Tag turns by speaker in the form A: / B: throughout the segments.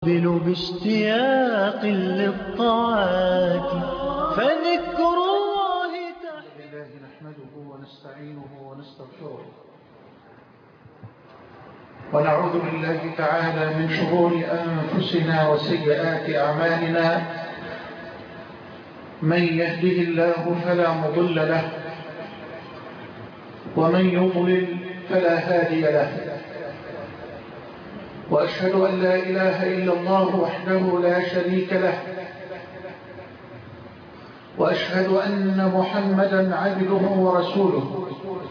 A: باشتياق للطاعات فذكر الله
B: لله نحمده ونستعينه ونستغفره ونعوذ بالله تعالى من شرور أنفسنا وسيئات أعمالنا. من يهده الله فلا مضل له ومن يضلل فلا هادي له، وأشهد أن لا إله إلا الله وحده لا شريك له، وأشهد أن محمدا عبده ورسوله.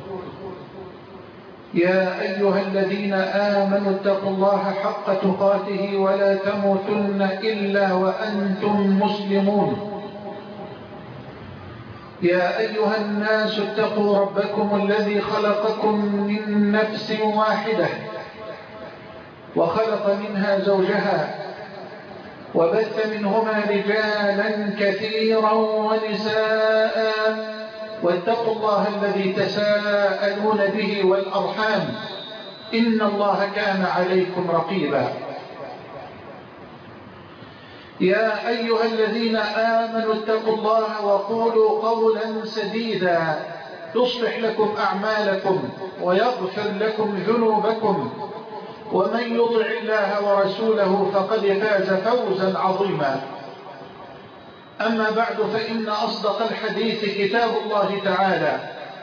B: يا أيها الذين آمنوا اتقوا الله حق تقاته ولا تموتن إلا وأنتم مسلمون. يا أيها الناس اتقوا ربكم الذي خلقكم من نفس واحدة وخلق منها زوجها وبث منهما رجالا كثيرا ونساء، واتقوا الله الذي تساءلون به والأرحام إن الله كان عليكم رقيبا. يا أيها الذين آمنوا اتقوا الله وقولوا قولا سديدا يصلح لكم أعمالكم ويغفر لكم ذنوبكم، ومن يطع الله ورسوله فقد فاز فوزا عظيما. أما بعد، فإن أصدق الحديث كتاب الله تعالى،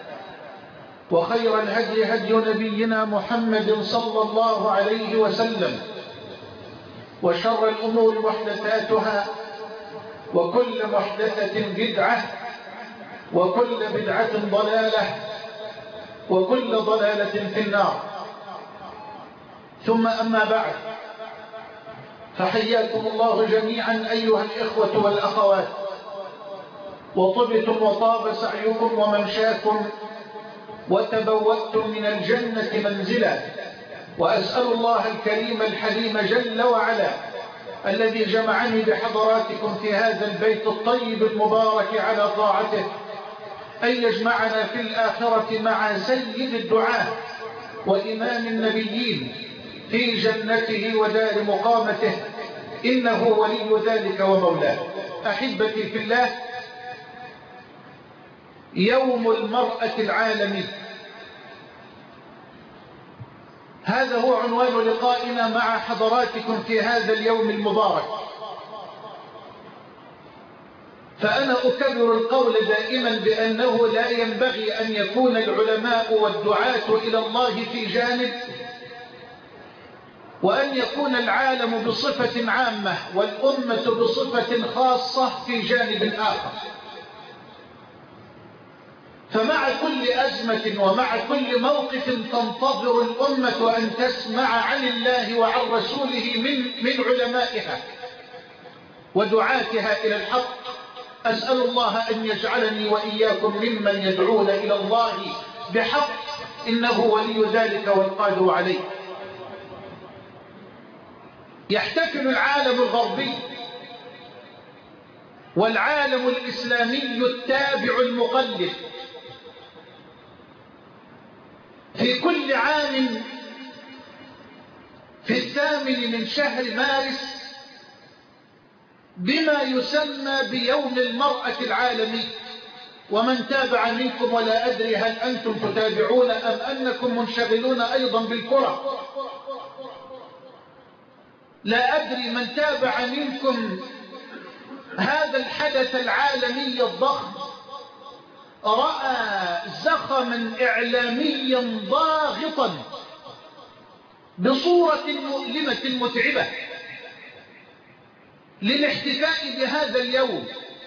B: وخير الهدي هدي نبينا محمد صلى الله عليه وسلم، وشر الأمور محدثاتها، وكل محدثة بدعة، وكل بدعة ضلالة، وكل ضلالة في النار. ثم أما بعد، فحياكم الله جميعا أيها الإخوة والأخوات، وطبتم وطاب سعيكم وممشاكم وتبوأتم من الجنة منزلا. وأسأل الله الكريم الحليم جل وعلا الذي جمعني بحضراتكم في هذا البيت الطيب المبارك على طاعته أن يجمعنا في الآخرة مع سيد الدعاة وإمام النبيين في جنته ودار مقامته، إنه ولي ذلك ومولاه. أحبتي في الله، يوم المرأة العالمي، هذا هو عنوان لقائنا مع حضراتكم في هذا اليوم المبارك. فأنا أكرر القول دائما بأنه لا ينبغي أن يكون العلماء والدعاة إلى الله في جانب، وأن يكون العالم بصفة عامة والأمة بصفة خاصة في جانب آخر. فمع كل أزمة ومع كل موقف تنتظر الأمة أن تسمع عن الله وعن رسوله من علمائها ودعاتها إلى الحق. أسأل الله أن يجعلني وإياكم ممن يدعون إلى الله بحق، إنه ولي ذلك والقادر عليه. يحتفل العالم الغربي والعالم الإسلامي التابع المقلد في كل عام في 8 من شهر مارس بما يسمى بيوم المرأة العالمي. ومن تابع منكم، ولا أدري هل أنتم تتابعون أم أنكم منشغلون أيضا بالكرة، لا أدري من تابع منكم هذا الحدث العالمي الضخم، رأى زخما إعلاميا ضاغطا بصورة مؤلمة متعبة للاحتفاء بهذا اليوم.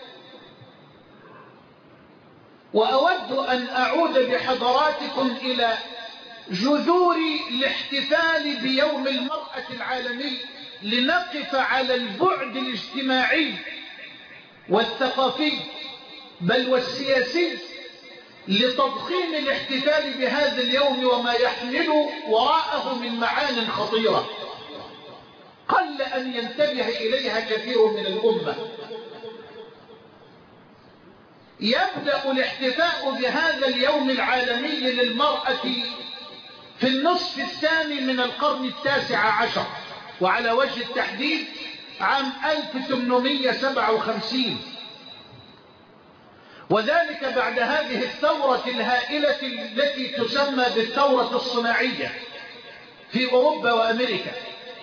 B: وأود أن أعود بحضراتكم إلى جذور الاحتفال بيوم المرأة العالمي، لنقف على البعد الاجتماعي والثقافي بل والسياسي لتضخيم الاحتفال بهذا اليوم وما يحمل وراءه من معان خطيرة قل أن ينتبه إليها كثير من الأمة. يبدأ الاحتفاء بهذا اليوم العالمي للمرأة في النصف الثاني من القرن 19، وعلى وجه التحديد عام 1857، وذلك بعد هذه الثورة الهائلة التي تسمى بالثورة الصناعية في أوروبا وأمريكا.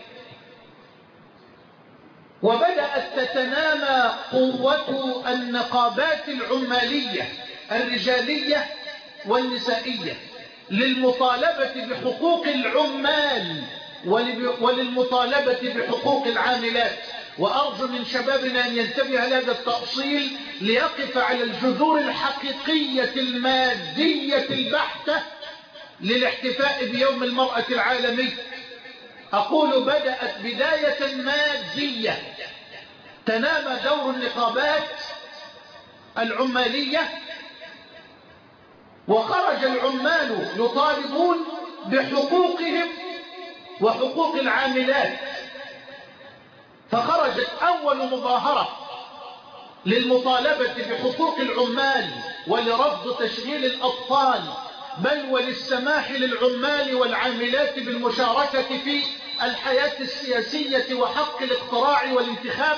B: وبدأت تتنامى قوة النقابات العمالية الرجالية والنسائية للمطالبة بحقوق العمال وللمطالبة بحقوق العاملات. وأرجو من شبابنا أن ينتبه هذا التأصيل ليقف على الجذور الحقيقية المادية البحتة للاحتفاء بيوم المرأة العالمي. أقول بدأت بداية مادية، تنامى دور النقابات العمالية، وخرج العمال يطالبون بحقوقهم وحقوق العاملات. فخرجت أول مظاهرة للمطالبة بحقوق العمال ولرفض تشغيل الأطفال، بل وللسماح للعمال والعاملات بالمشاركة في الحياة السياسية وحق الاقتراع والانتخاب.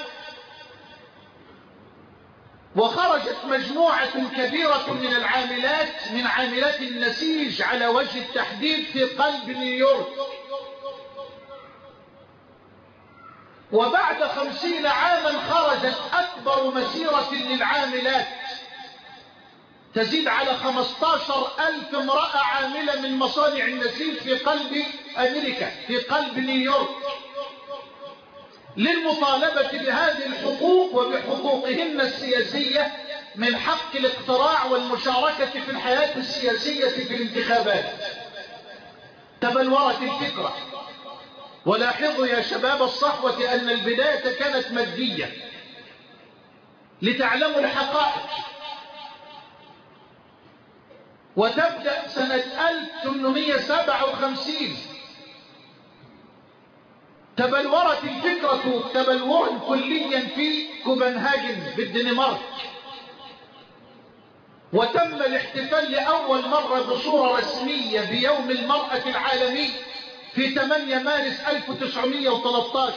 B: وخرجت مجموعة كبيرة من العاملات، من عاملات النسيج على وجه التحديد في قلب نيويورك. وبعد 50 عاما خرجت أكبر مسيرة للعاملات، تزيد على 15,000 امرأة عاملة من مصانع النسيج في قلب أمريكا، في قلب نيويورك، للمطالبة بهذه الحقوق وبحقوقهن السياسية من حق الاقتراع والمشاركة في الحياة السياسية في الانتخابات. تبلورت الفكرة. ولاحظوا يا شباب الصحوة أن البداية كانت مادية لتعلموا الحقائق. وتبدأ سنة 1857 تبلورت الفكرة تبلورا كليا في كوبنهاجن بالدنمارك، وتم الاحتفال لأول مرة بصورة رسمية بيوم المرأة العالمي في 8 مارس 1913.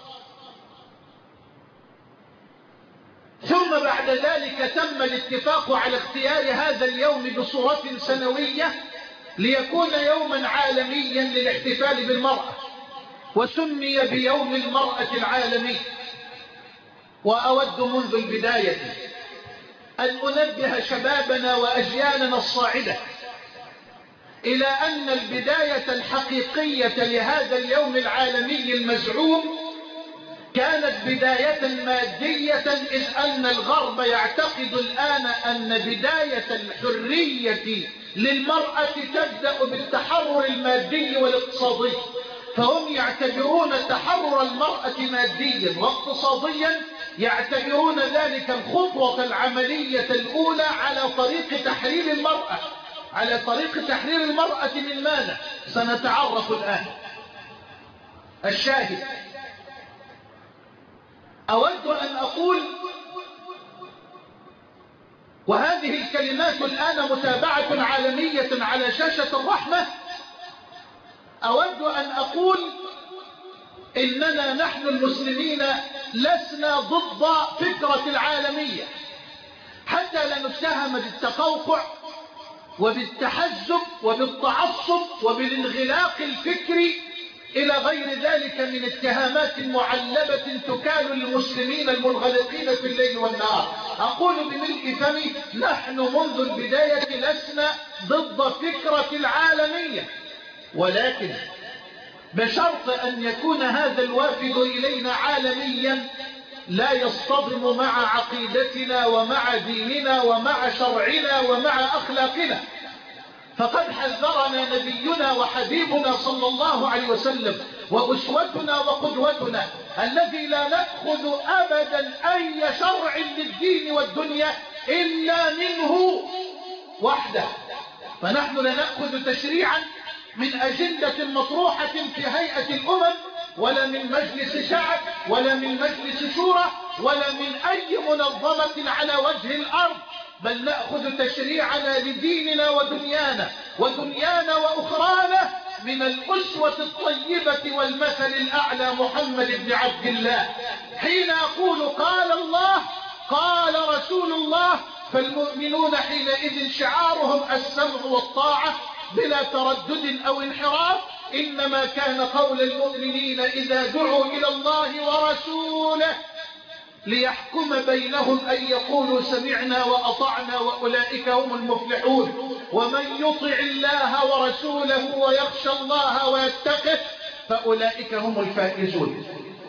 B: ثم بعد ذلك تم الاتفاق على اختيار هذا اليوم بصورة سنوية ليكون يوما عالميا للاحتفال بالمرأة، وسمي بيوم المرأة العالمي. وأود منذ البداية أن أنبه شبابنا وأجيالنا الصاعدة إلى أن البداية الحقيقية لهذا اليوم العالمي المزعوم كانت بداية مادية، إذ أن الغرب يعتقد الآن أن بداية الحرية للمرأة تبدأ بالتحرر المادي والاقتصادي، فهم يعتبرون تحرر المرأة ماديا واقتصاديا، يعتبرون ذلك الخطوة العملية الأولى على طريق تحرير المرأة. على طريق تحرير المرأة من ماذا؟ سنتعرف الآن. الشاهد، أود أن أقول، وهذه الكلمات الآن متابعة عالمية على شاشة الرحمة، أود أن أقول إننا نحن المسلمين لسنا ضد فكرة العالمية، حتى لا نتهم بالتقوقع وبالتحزب وبالتعصب وبالانغلاق الفكري إلى غير ذلك من اتهامات معلبة تكال للمسلمين المنغلقين في الليل والنهار. أقول بملء فمي نحن منذ البداية لسنا ضد فكرة العالمية، ولكن بشرط أن يكون هذا الوافد إلينا عالميا لا يصطدم مع عقيدتنا ومع ديننا ومع شرعنا ومع أخلاقنا. فقد حذرنا نبينا وحبيبنا صلى الله عليه وسلم وأسوتنا وقدوتنا الذي لا نأخذ أبدا أي شرع للدين والدنيا إلا منه وحده. فنحن لا نأخذ تشريعا من أجندة مطروحة في هيئة الأمم، ولا من مجلس شعب، ولا من مجلس شورى، ولا من أي منظمة على وجه الأرض، بل نأخذ تشريعنا لديننا ودنيانا وأخرانا من الأسوة الطيبة والمثل الأعلى محمد بن عبد الله حين يقول قال الله قال رسول الله، فالمؤمنون حينئذ شعارهم السمع والطاعة بلا تردد أو انحراف. إنما كان قول المؤمنين إذا دعوا إلى الله ورسوله ليحكم بينهم أن يقولوا سمعنا وأطعنا وأولئك هم المفلحون. ومن يطع الله ورسوله ويخشى الله ويتقه فأولئك هم الفائزون.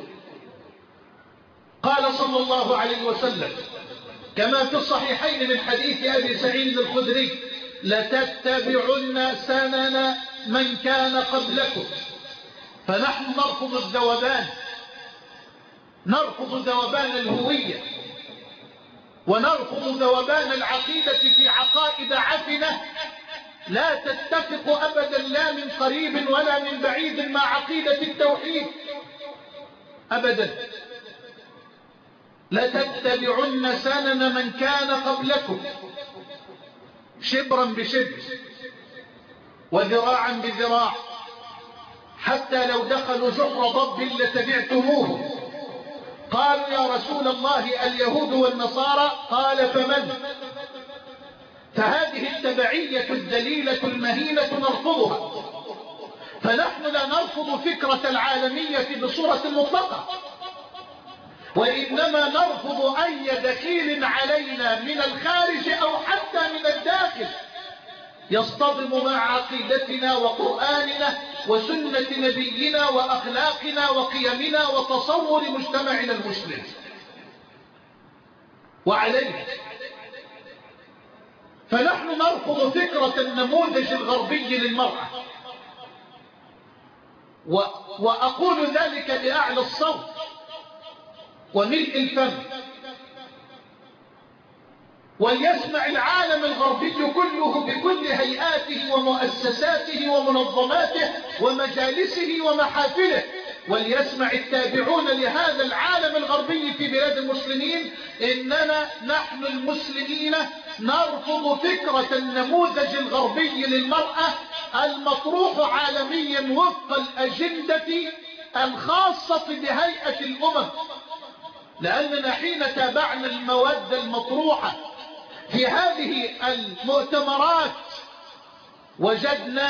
B: قال صلى الله عليه وسلم كما في الصحيحين من حديث أبي سعيد الخدري لتتبعن سنن من كان قبلكم. فنحن نرفض الذوبان، نرفض ذوبان الهوية، ونرفض ذوبان العقيدة في عقائد عفنة لا تتفق أبدا لا من قريب ولا من بعيد مع عقيدة التوحيد أبدا. لتتبعن سنن من كان قبلكم شبرا بشبر وذراعا بذراع حتى لو دخلوا جحر ضب لتبعتموه. قالوا يا رسول الله اليهود والنصارى؟ قال فمن؟ فهذه التبعية الذليلة المهينة نرفضها. فنحن لا نرفض فكرة العالمية بصورة مطلقة، وإنما نرفض أي دخيل علينا من الخارج أو حتى من الداخل يصطدم مع عقيدتنا وقرآننا وسنة نبينا وأخلاقنا وقيمنا وتصور مجتمعنا المسلم. وعليه فنحن نرفض فكرة النموذج الغربي للمرأة، وأقول ذلك بأعلى الصوت وملء الفم. وليسمع العالم الغربي كله بكل هيئاته ومؤسساته ومنظماته ومجالسه ومحافله، وليسمع التابعون لهذا العالم الغربي في بلاد المسلمين إننا نحن المسلمين نرفض فكرة النموذج الغربي للمرأة المطروح عالميا وفق الأجندة الخاصة بهيئة الأمم. لأننا حين تابعنا المواد المطروحة في هذه المؤتمرات وجدنا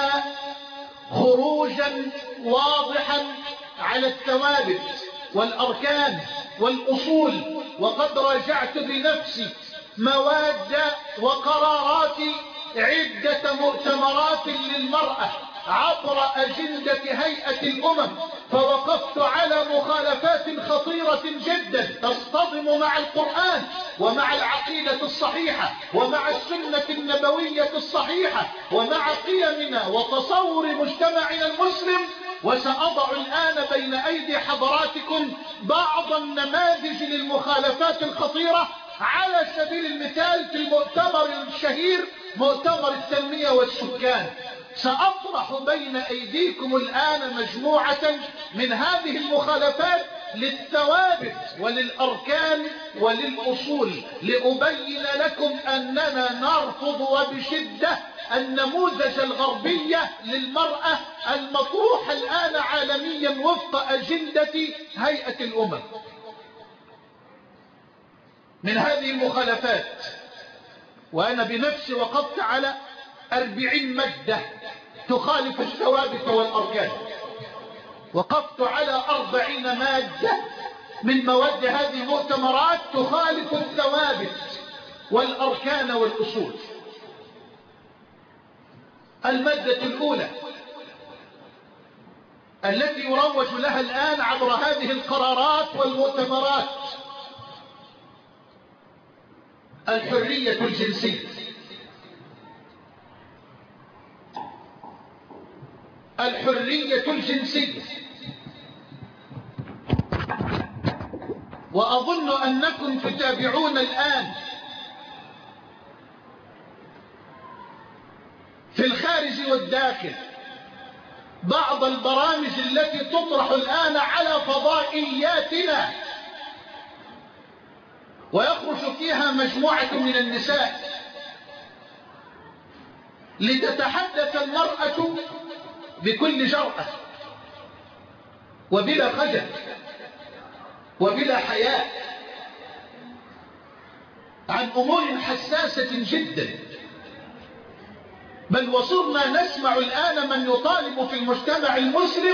B: خروجا واضحا على الثوابت والأركان والأصول. وقد راجعت بنفسي مواد وقرارات عدة مؤتمرات للمرأة عبر أجندة هيئة الأمم، فوقفت على مخالفات خطيرة جدا تصطدم مع القرآن ومع العقيدة الصحيحة ومع السنة النبوية الصحيحة ومع قيمنا وتصور مجتمعنا المسلم. وسأضع الآن بين أيدي حضراتكم بعض النماذج للمخالفات الخطيرة على سبيل المثال في المؤتمر الشهير مؤتمر التنمية والسكان. سأطرح بين أيديكم الآن مجموعة من هذه المخالفات للثوابت وللأركان وللأصول لأبين لكم أننا نرفض وبشدة النموذج الغربي للمرأة المطروح الآن عالميا وفق أجندة هيئة الأمم. من هذه المخالفات، وأنا بنفسي وقفت على 40 مادة تخالف الثوابت والأركان، وقفت على 40 مادة من مواد هذه المؤتمرات تخالف الثوابت والأركان والأصول. المادة الأولى التي يروج لها الآن عبر هذه القرارات والمؤتمرات: الحرية الجنسية. الحرية الجنسية. وأظن أنكم تتابعون الآن في الخارج والداخل بعض البرامج التي تطرح الآن على فضائياتنا، ويخرج فيها مجموعة من النساء لتتحدث المرأة بكل جرأة وبلا خجل وبلا حياء عن أمور حساسة جدا. بل وصرنا نسمع الآن من يطالب في المجتمع المسلم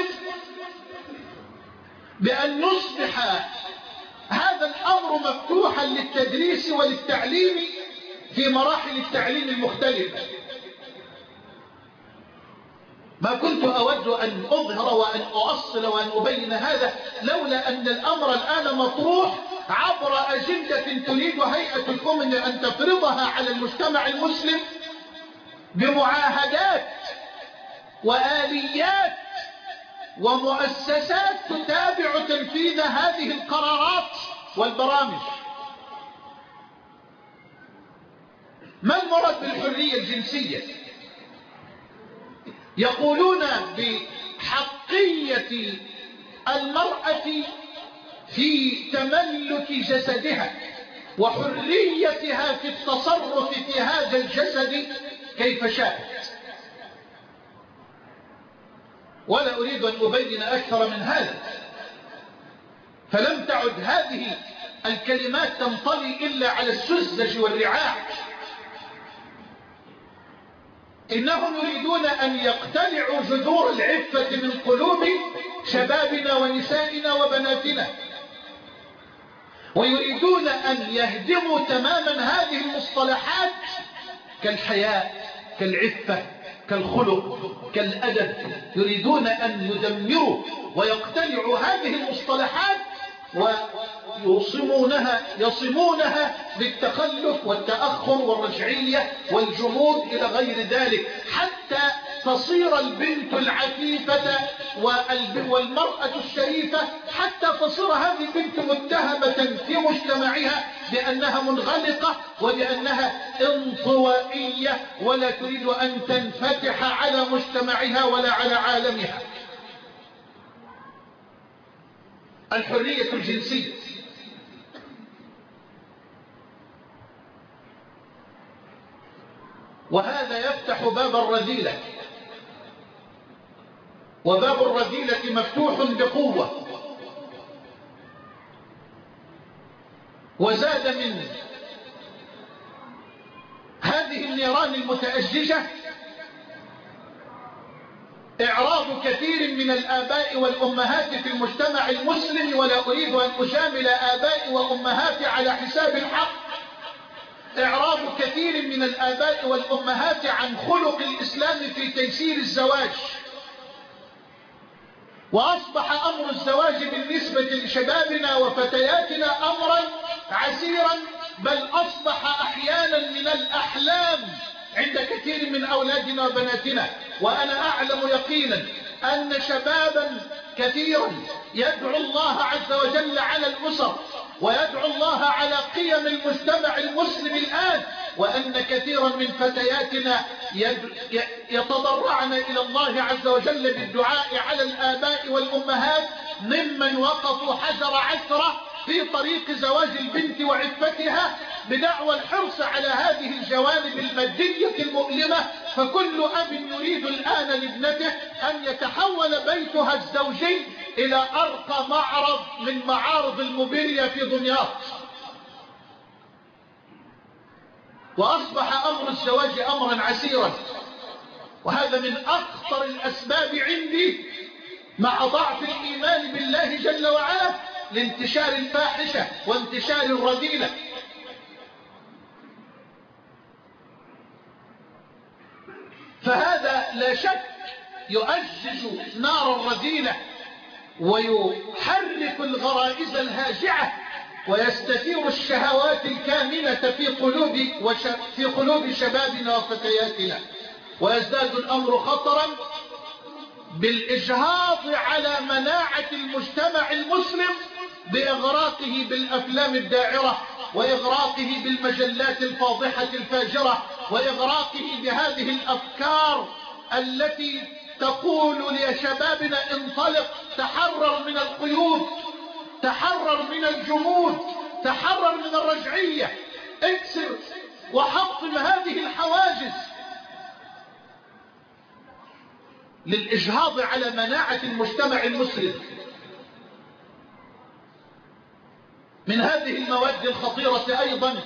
B: بأن يصبح هذا الأمر مفتوحا للتدريس وللتعليم في مراحل التعليم المختلفة. ما كنت أود أن أظهر وأن أؤصل وأن أبين هذا لولا أن الأمر الآن مطروح عبر أجندة تريد هيئة الأمم أن تفرضها على المجتمع المسلم بمعاهدات وآليات ومؤسسات تتابع تنفيذ هذه القرارات والبرامج. ما المراد بالحرية الجنسية؟ يقولون بحقية المرأة في تملك جسدها وحريتها في التصرف في هذا الجسد كيف شاءت. ولا أريد أن أبين أكثر من هذا، فلم تعد هذه الكلمات تنطلي إلا على السذج والرعاع. إنهم يريدون أن يقتلعوا جذور العفة من قلوب شبابنا ونسائنا وبناتنا، ويريدون أن يهدموا تماما هذه المصطلحات كالحياء كالعفة كالخلق كالأدب. يريدون أن يدمروا ويقتلعوا هذه المصطلحات ويصمونها بالتخلف والتأخر والرجعية والجمود إلى غير ذلك، حتى تصير البنت العفيفة والمرأة الشريفة، حتى تصير هذه البنت متهمة في مجتمعها بأنها منغلقة وبأنها انطوائية ولا تريد أن تنفتح على مجتمعها ولا على عالمها. الحرية الجنسية وهذا يفتح باب الرذيلة، وباب الرذيلة مفتوح بقوة. وزاد من هذه النيران المتأججة إعراض كثير من الآباء والأمهات في المجتمع المسلم، ولا أريد أن أجامل آباء وأمهات على حساب الحق. إعراض كثير من الآباء والأمهات عن خلق الإسلام في تيسير الزواج، وأصبح أمر الزواج بالنسبة لشبابنا وفتياتنا أمرا عسيرا، بل أصبح أحيانا من الأحلام عند كثير من أولادنا وبناتنا. وأنا أعلم يقينا أن شبابا كثيرا يدعو الله عز وجل على الأسر ويدعو الله على قيم المجتمع المسلم الآن، وأن كثيرا من فتياتنا يتضرعن إلى الله عز وجل بالدعاء على الآباء والأمهات ممن وقفوا حجر عثرة في طريق زواج البنت وعفتها بدعوى الحرص على هذه الجوانب المادية المؤلمة. فكل أب يريد الآن لابنته أن يتحول بيتها الزوجي إلى أرقى معرض من معارض الموبيليا في دمياط. وأصبح أمر الزواج أمرا عسيرا، وهذا من أخطر الأسباب عندي مع ضعف الإيمان بالله جل وعلا لانتشار الفاحشة وانتشار الرذيلة. فهذا لا شك يؤجج نار الرذيلة ويحرك الغرائز الهاجعة ويستثير الشهوات الكامنة في قلوب شبابنا وفتياتنا. ويزداد الأمر خطرا بالإجهاض على مناعة المجتمع المسلم بإغراقه بالأفلام الداعرة، وإغراقه بالمجلات الفاضحة الفاجرة، وإغراقه بهذه الأفكار التي تقول لشبابنا انطلق، تحرر من القيود، تحرر من الجمود، تحرر من الرجعية، اكسر وحطم هذه الحواجز. للإجهاض على مناعة المجتمع المسلم. من هذه المواد الخطيرة أيضا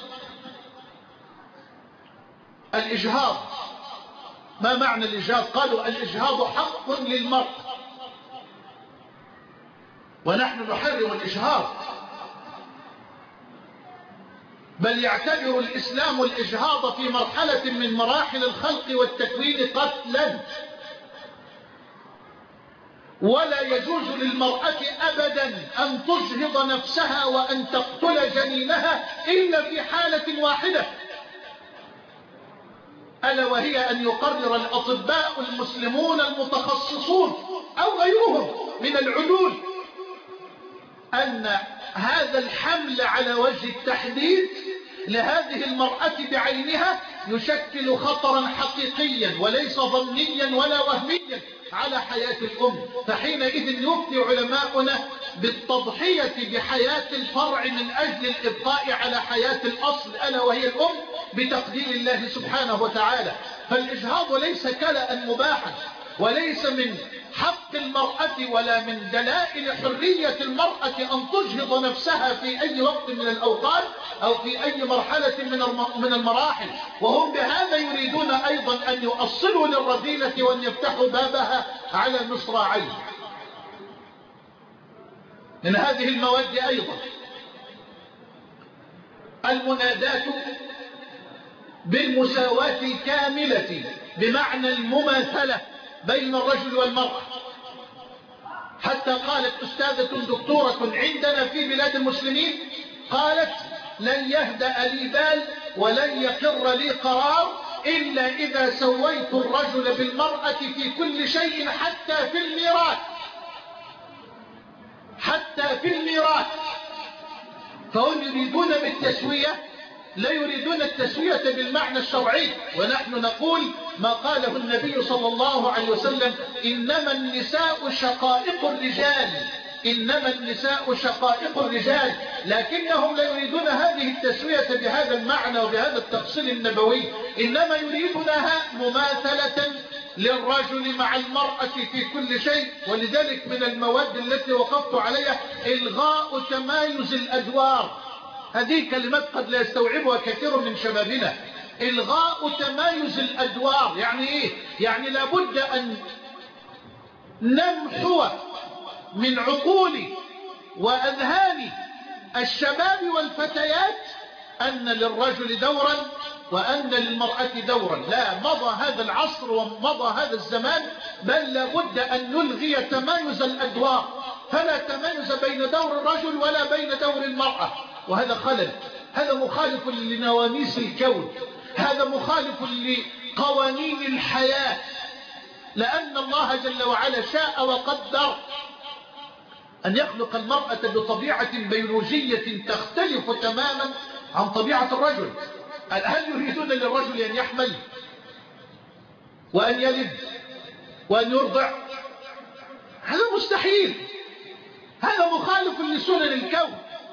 B: الإجهاض. ما معنى الإجهاض؟ قالوا الإجهاض حق للمرء، ونحن نحرم الإجهاض، بل يعتبر الإسلام الإجهاض في مرحلة من مراحل الخلق والتكوين قتلا، ولا يجوز للمرأة أبدا أن تجهض نفسها وأن تقتل جنينها إلا في حالة واحدة، ألا وهي أن يقرر الأطباء المسلمون المتخصصون أو غيرهم من العدول أن هذا الحمل على وجه التحديد لهذه المرأة بعينها يشكل خطرا حقيقيا وليس ظنيا ولا وهميا على حياة الأم. فحينئذ يفتي علماؤنا بالتضحية بحياة الفرع من أجل الإبقاء على حياة الأصل ألا وهي الأم بتقدير الله سبحانه وتعالى. فالإجهاض ليس كلأ مباحا، وليس من حق المرأة ولا من دلائل حرية المرأة أن تجهض نفسها في أي وقت من الأوقات أو في أي مرحلة من المراحل، وهم بهذا يريدون أيضا أن يؤصلوا للرذيلة وأن يفتحوا بابها على المصراعين. من هذه المواد أيضا المنادات بالمساواة الكاملة بمعنى المماثلة بين الرجل والمرأة، حتى قالت أستاذة دكتورة عندنا في بلاد المسلمين، قالت لن يهدأ لي بال ولن يقر لي قرار إلا إذا سويت الرجل بالمرأة في كل شيء حتى في الميراث، حتى في الميراث. فهم يريدون بالتسوية، لا يريدون التسوية بالمعنى الشرعي، ونحن نقول ما قاله النبي صلى الله عليه وسلم: إنما النساء شقائق الرجال، إنما النساء شقائق الرجال. لكنهم لا يريدون هذه التسوية بهذا المعنى وبهذا التفصيل النبوي، إنما يريدونها مماثلة للرجل مع المرأة في كل شيء. ولذلك من المواد التي وقفت عليها إلغاء تمايز الأدوار. هذه كلمات قد لا يستوعبها كثير من شبابنا. إلغاء تمايز الأدوار يعني إيه؟ يعني لابد أن نمحو من عقول وأذهان الشباب والفتيات أن للرجل دورا وأن للمرأة دورا. لا، مضى هذا العصر ومضى هذا الزمان، بل لابد أن نلغي تمايز الأدوار، فلا تمايز بين دور الرجل ولا بين دور المرأة. وهذا خلل، هذا مخالف لنواميس الكون، هذا مخالف لقوانين الحياة، لأن الله جل وعلا شاء وقدر أن يخلق المرأة بطبيعة بيولوجية تختلف تماما عن طبيعة الرجل. هل يريدون للرجل أن يحمل وأن يلد وأن يرضع؟ هذا مستحيل، هذا مخالف لسنن الكون،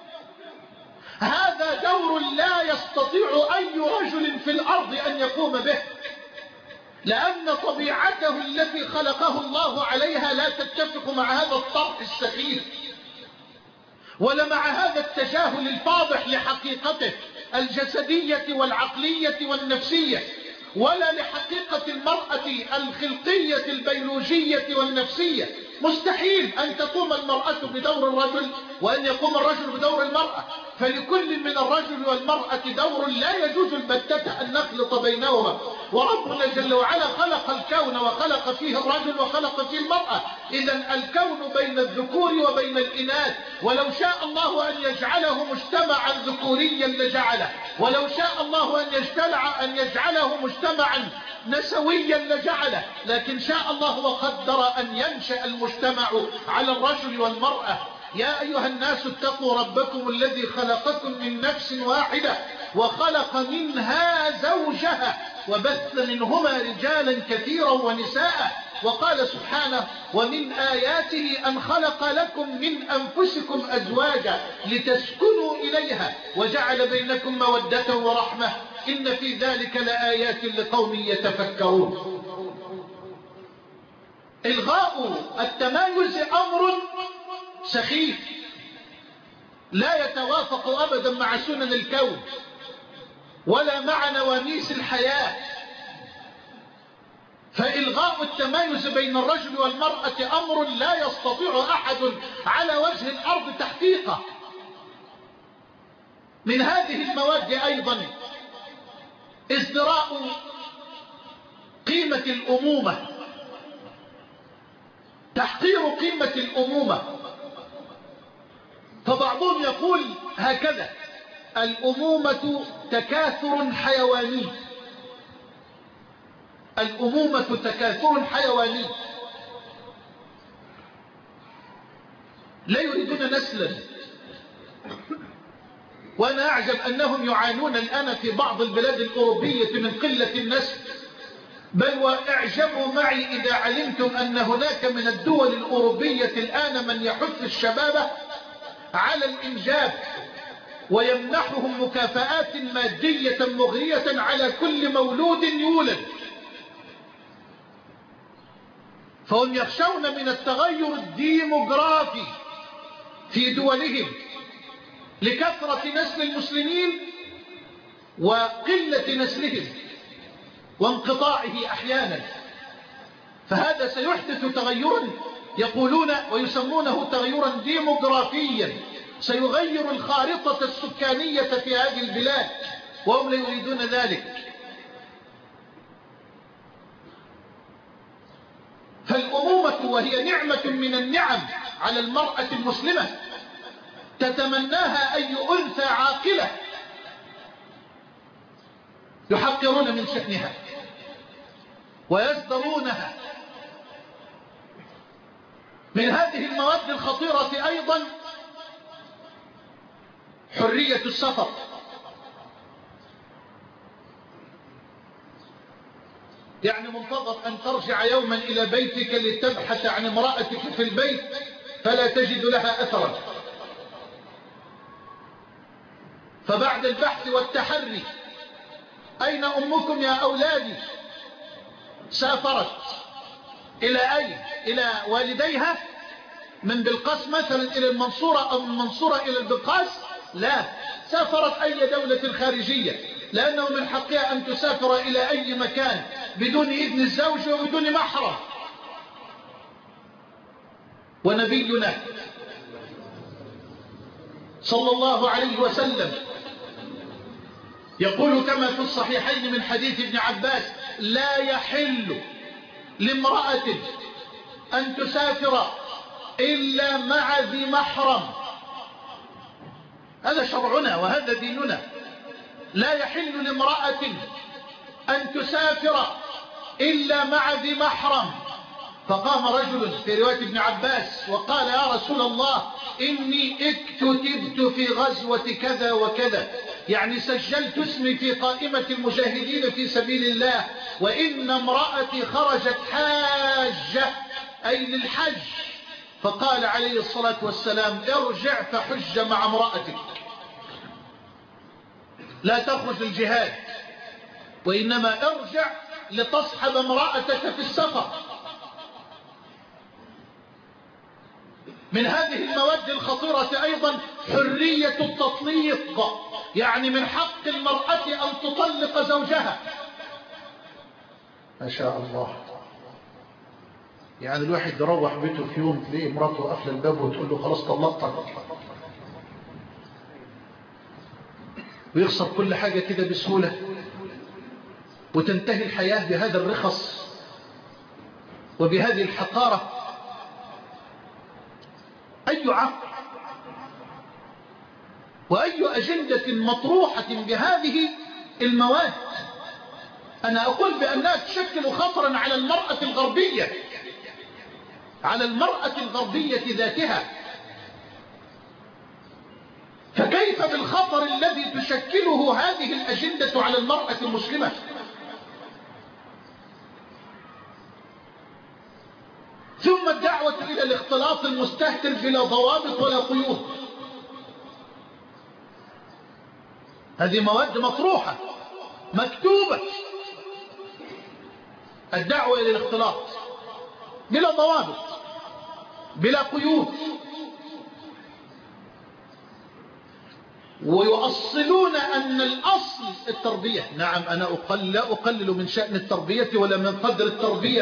B: هذا دور لا يستطيع أي رجل في الأرض أن يقوم به، لأن طبيعته التي خلقه الله عليها لا تتفق مع هذا الطرح السخيف ولا مع هذا التجاهل الفاضح لحقيقته الجسدية والعقلية والنفسية، ولا لحقيقة المرأة الخلقية البيولوجية والنفسية. مستحيل أن تقوم المرأة بدور الرجل وأن يقوم الرجل بدور المرأة، فلكل من الرجل والمرأة دور لا يجوز البتة أن نخلط بينهما. وربنا جل وعلا خلق الكون وخلق فيه الرجل وخلق فيه المرأة، إذا الكون بين الذكور وبين الإناث، ولو شاء الله أن يجعله مجتمعا ذكوريا لجعله، ولو شاء الله أن يجعله مجتمعا نسويا لجعله، لكن شاء الله وقدر أن ينشأ المجتمع على الرجل والمرأة. يا أيها الناس اتقوا ربكم الذي خلقكم من نفس واحدة وخلق منها زوجها وبث منهما رجالا كثيرا ونساء، وقال سبحانه: ومن آياته أن خلق لكم من أنفسكم أزواجا لتسكنوا إليها وجعل بينكم مودة ورحمة إن في ذلك لآيات لقوم يتفكرون. إلغاء التمايز أمر سخيف لا يتوافق أبدا مع سنن الكون ولا مع نواميس الحياة. فإلغاء التمايز بين الرجل والمرأة أمر لا يستطيع أحد على وجه الأرض تحقيقه. من هذه المواد أيضا ازدراء قيمة الأمومة، تحقير قيمة الأمومة. فبعضهم يقول هكذا: الأمومة تكاثر حيواني، الأمومة تكاثر حيواني، لا يريدون نسلا. وأنا أعجب أنهم يعانون الآن في بعض البلاد الأوروبية من قلة النسل، بل واعجبوا معي إذا علمتم أن هناك من الدول الأوروبية الآن من يحث الشباب على الإنجاب ويمنحهم مكافآت مادية مغرية على كل مولود يولد. فهم يخشون من التغير الديموغرافي في دولهم لكثرة نسل المسلمين وقلة نسلهم وانقطاعه أحيانا. فهذا سيحدث تغيرا يقولون ويسمونه تغيرا ديموغرافيا، سيغير الخارطة السكانية في هذه البلاد، وهم لا يريدون ذلك. فالأمومة وهي نعمة من النعم على المرأة المسلمة تتمناها أي أنثى عاقلة، يحقرون من شأنها ويزدرونها. من هذه المواد الخطيرة أيضا حرية السفر. يعني منتظر أن ترجع يوما إلى بيتك لتبحث عن امرأتك في البيت فلا تجد لها أثرا، فبعد البحث والتحري أين أمكم يا أولادي؟ سافرت إلى أين؟ إلى والديها من بلقاس مثلا إلى المنصورة، أو من المنصورة إلى البلقاس؟ لا، سافرت أي دولة خارجية، لأنه من حقها أن تسافر إلى أي مكان بدون إذن الزوج وبدون محرم. ونبينا صلى الله عليه وسلم يقول كما في الصحيحين من حديث ابن عباس: لا يحل لامرأة أن تسافر إلا مع ذي محرم. هذا شرعنا وهذا ديننا. لا يحل لامرأة أن تسافر إلا مع ذي محرم. فقام رجل في رواية ابن عباس وقال: يا رسول الله، إني اكتتبت في غزوة كذا وكذا، يعني سجلت اسمي في قائمة المجاهدين في سبيل الله، وإن امرأتي خرجت حاجة أي للحج. فقال عليه الصلاة والسلام: ارجع فحج مع امرأتك، لا تخرج الجهاد، وإنما ارجع لتصحب امرأتك في السفر. من هذه المواد الخطيرة أيضا حرية التطليق، يعني من حق المرأة أن تطلق زوجها. ما شاء الله، يعني الواحد يروح بيته في يوم تلاقي مراته قافله الباب وتقول له خلاص طلقتك، ويخسر كل حاجة كده بسهولة، وتنتهي الحياة بهذا الرخص وبهذه الحقارة. أي عقل وأي أجندة مطروحة بهذه المواد؟ أنا أقول بأنها تشكل خطرا على المرأة الغربية، على المرأة الغربية ذاتها. فكيف بالخطر الذي تشكله هذه الأجندة على المرأة المسلمة؟ ثم الدعوة إلى الاختلاط المستهتر بلا ضوابط ولا قيود. هذه مواد مطروحة مكتوبة، الدعوة إلى الاختلاط. بلا ضوابط بلا قيود، ويؤصلون أن الأصل التربية. نعم، أنا لا أقلل من شأن التربية ولا من قدر التربية،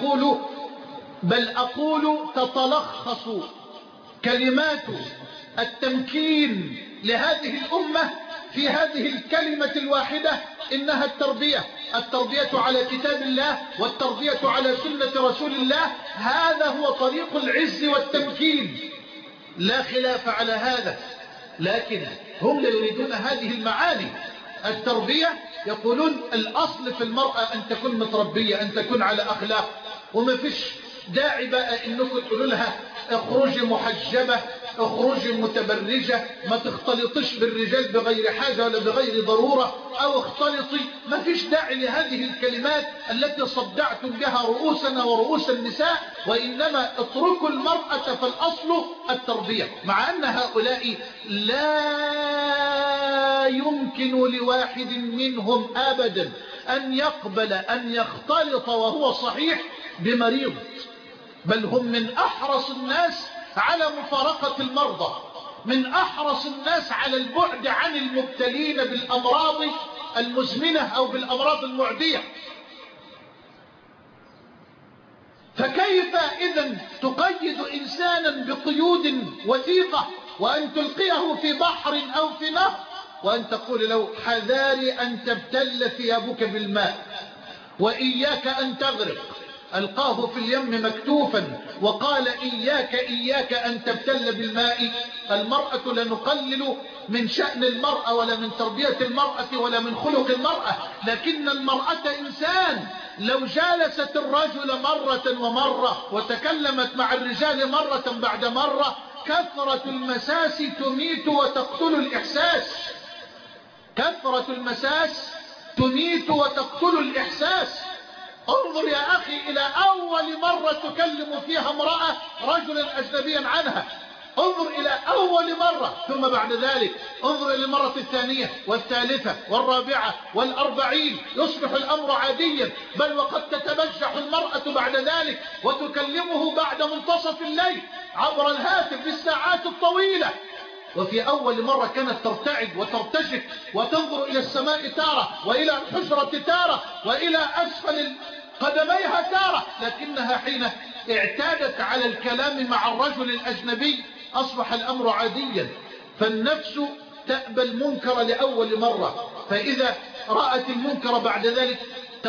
B: بل أقول تتلخص كلمات التمكين لهذه الأمة في هذه الكلمة الواحدة، إنها التربية على كتاب الله والتربية على سنة رسول الله. هذا هو طريق العز والتمكين، لا خلاف على هذا. لكن هم لا يريدون هذه المعاني. التربية يقولون الأصل في المرأة أن تكون متربية، أن تكون على أخلاق، وما فيش داعي بقى إنكم تقولوا لها اخرجي محجبة، اخرجي متبرجة، ما تختلطش بالرجال بغير حاجة ولا بغير ضرورة، أو اختلطي. ما فيش داعي لهذه الكلمات التي صدعتم بها رؤوسنا ورؤوس النساء، وإنما اتركوا المرأة فالأصل التربية. مع أن هؤلاء لا يمكن لواحد منهم أبدا أن يقبل أن يختلط وهو صحيح بمريض، بل هم من أحرص الناس على مفارقة المرضى، من أحرص الناس على البعد عن المبتلين بالأمراض المزمنة أو بالأمراض المعدية. فكيف إذن تقيد إنسانا بقيود وثيقة وأن تلقيه في بحر أو في نهر وأن تقول له حذاري أن تبتل ثيابك بالماء وإياك أن تغرق؟ ألقاه في اليم مكتوفا وقال إياك أن تبتل بالماء. المرأة لا نقلل من شأن المرأة ولا من تربية المرأة ولا من خلق المرأة، لكن المرأة إنسان. لو جالست الرجل مرة ومرة وتكلمت مع الرجال مرة بعد مرة، كثرة المساس تميت وتقتل الإحساس. كثرة المساس تميت وتقتل الإحساس. انظر يا أخي إلى أول مرة تكلم فيها امرأة رجلا أجنبيا عنها، انظر إلى أول مرة، ثم بعد ذلك انظر إلى المرة الثانية والثالثة والرابعة والأربعين، يصبح الأمر عاديا، بل وقد تتبجح المرأة بعد ذلك وتكلمه بعد منتصف الليل عبر الهاتف بالساعات الطويلة. وفي أول مرة كانت ترتعد وترتجف وتنظر إلى السماء تارة وإلى الحجرة تارة وإلى أسفل قدميها تارة، لكنها حين اعتادت على الكلام مع الرجل الأجنبي أصبح الأمر عاديا. فالنفس تأبى المنكر لأول مرة، فإذا رأت المنكر بعد ذلك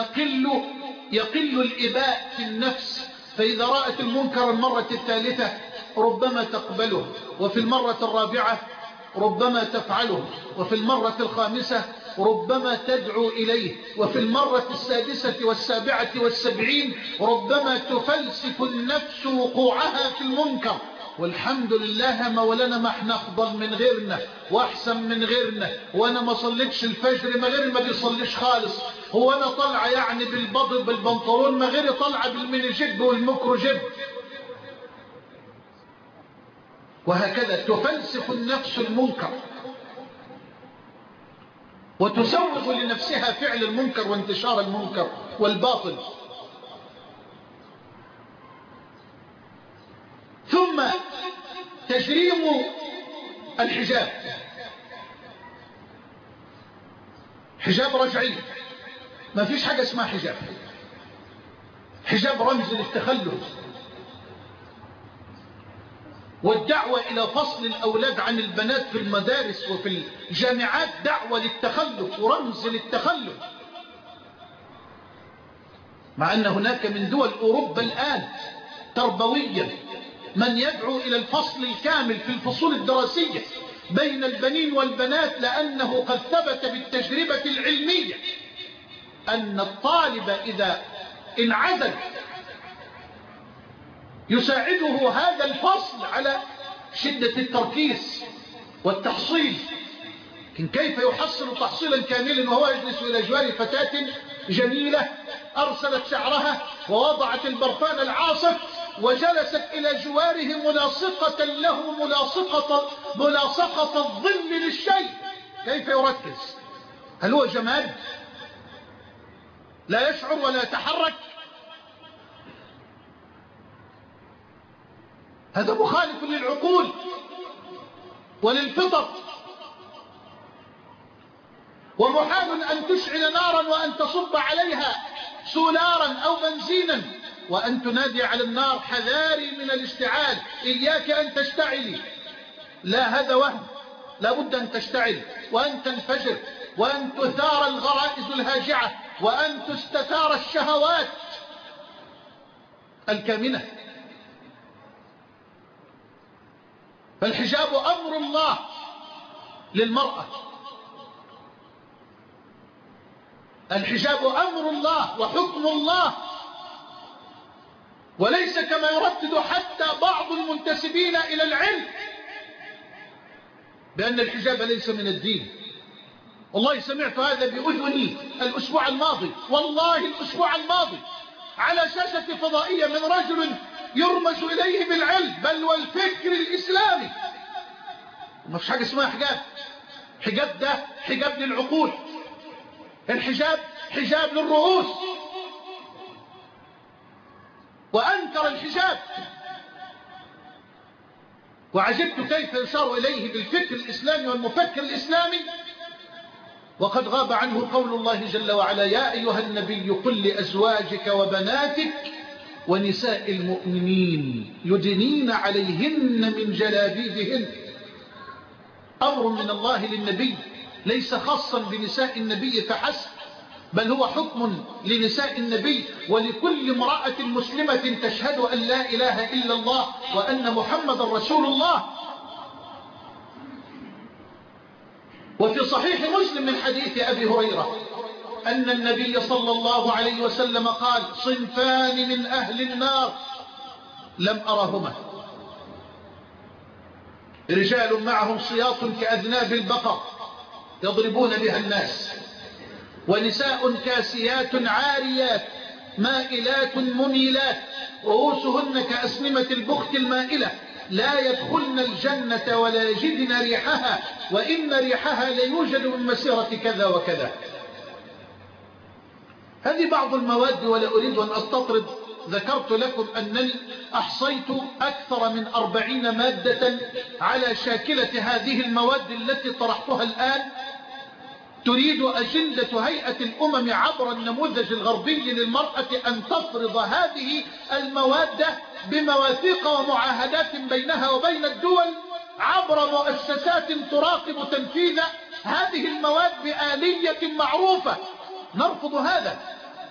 B: يقل الإباء في النفس، فإذا رأت المنكر المرة الثالثة ربما تقبله، وفي المرة الرابعة ربما تفعله، وفي المرة الخامسة ربما تدعو إليه، وفي المرة السادسة والسابعة والسبعين ربما تفلسف النفس وقوعها في المنكر. والحمد لله مولانا ما احنا افضل من غيرنا واحسن من غيرنا، وانا ما صليتش الفجر ما غيري ما بيصليش خالص، هو انا طالعه يعني بالبضل بالبنطلون ما غيري طالعه بالميني جيب والميكرو جيب. وهكذا تفلسف النفس المنكر وتسوغ لنفسها فعل المنكر وانتشار المنكر والباطل. ثم تجريم الحجاب، حجاب رجعي، ما فيش حاجة اسمها حجاب. حجاب رمز للتخلف، والدعوة إلى فصل الأولاد عن البنات في المدارس وفي الجامعات دعوة للتخلف ورمز للتخلف، مع أن هناك من دول أوروبا الآن تربويا من يدعو إلى الفصل الكامل في الفصول الدراسية بين البنين والبنات، لأنه قد ثبت بالتجربة العلمية أن الطالب إذا انعزل يساعده هذا الفصل على شدة التركيز والتحصيل. لكن كيف يحصل تحصيلا كاملا وهو يجلس إلى جوار فتاة جميلة أرسلت شعرها ووضعت البرفان العاصف وجلست إلى جواره ملاصقة له ملاصقة الظل للشيء؟ كيف يركز؟ هل هو جماد لا يشعر ولا يتحرك؟ هذا مخالف للعقول وللفطر. ومحال أن تشعل نارا وأن تصب عليها سولارا أو بنزينا وأن تنادي على النار حذاري من الاشتعال، إياك أن تشتعلي. لا، هذا وهم. لا بد أن تشتعل وأن تنفجر وأن تثار الغرائز الهاجعة وأن تستثار الشهوات الكامنة. فالحجاب أمر الله للمرأة، الحجاب أمر الله وحكم الله، وليس كما يردد حتى بعض المنتسبين إلى العلم بأن الحجاب ليس من الدين. والله سمعت هذا بأذني الأسبوع الماضي، والله الأسبوع الماضي، على شاشة فضائية من رجل يرمز إليه بالعلم بل والفكر الإسلامي. ما فيش حاجة اسمها حجاب. حجاب ده حجاب للعقول، الحجاب حجاب للرؤوس. وأنكر الحجاب، وعجبت كيف يشار إليه بالفكر الإسلامي والمفكر الإسلامي وقد غاب عنه قول الله جل وعلا: يا أيها النبي قل لأزواجك وبناتك ونساء المؤمنين يدنين عليهن من جلابيبهن. أمر من الله للنبي ليس خاصا بنساء النبي فحسب، بل هو حكم لنساء النبي ولكل امرأة مسلمة تشهد أن لا إله إلا الله وأن محمد رسول الله. وفي صحيح مسلم من حديث أبي هريرة أن النبي صلى الله عليه وسلم قال: صنفان من أهل النار لم أرهما، رجال معهم سياط كأذناب البقر يضربون بها الناس، ونساء كاسيات عاريات مائلات مميلات رؤوسهن كأسنمة البخت المائلة لا يدخلن الجنة ولا يجدن ريحها وإن ريحها ليوجد من مسيرة كذا وكذا. هذه بعض المواد ولا أريد أن أستطرد. ذكرت لكم أنني أحصيت أكثر من 40 مادة على شاكلة هذه المواد التي طرحتها الآن. تريد أجندة هيئة الأمم عبر النموذج الغربي للمرأة أن تفرض هذه المواد بمواثيق ومعاهدات بينها وبين الدول عبر مؤسسات تراقب تنفيذ هذه المواد بآلية معروفة. نرفض هذا.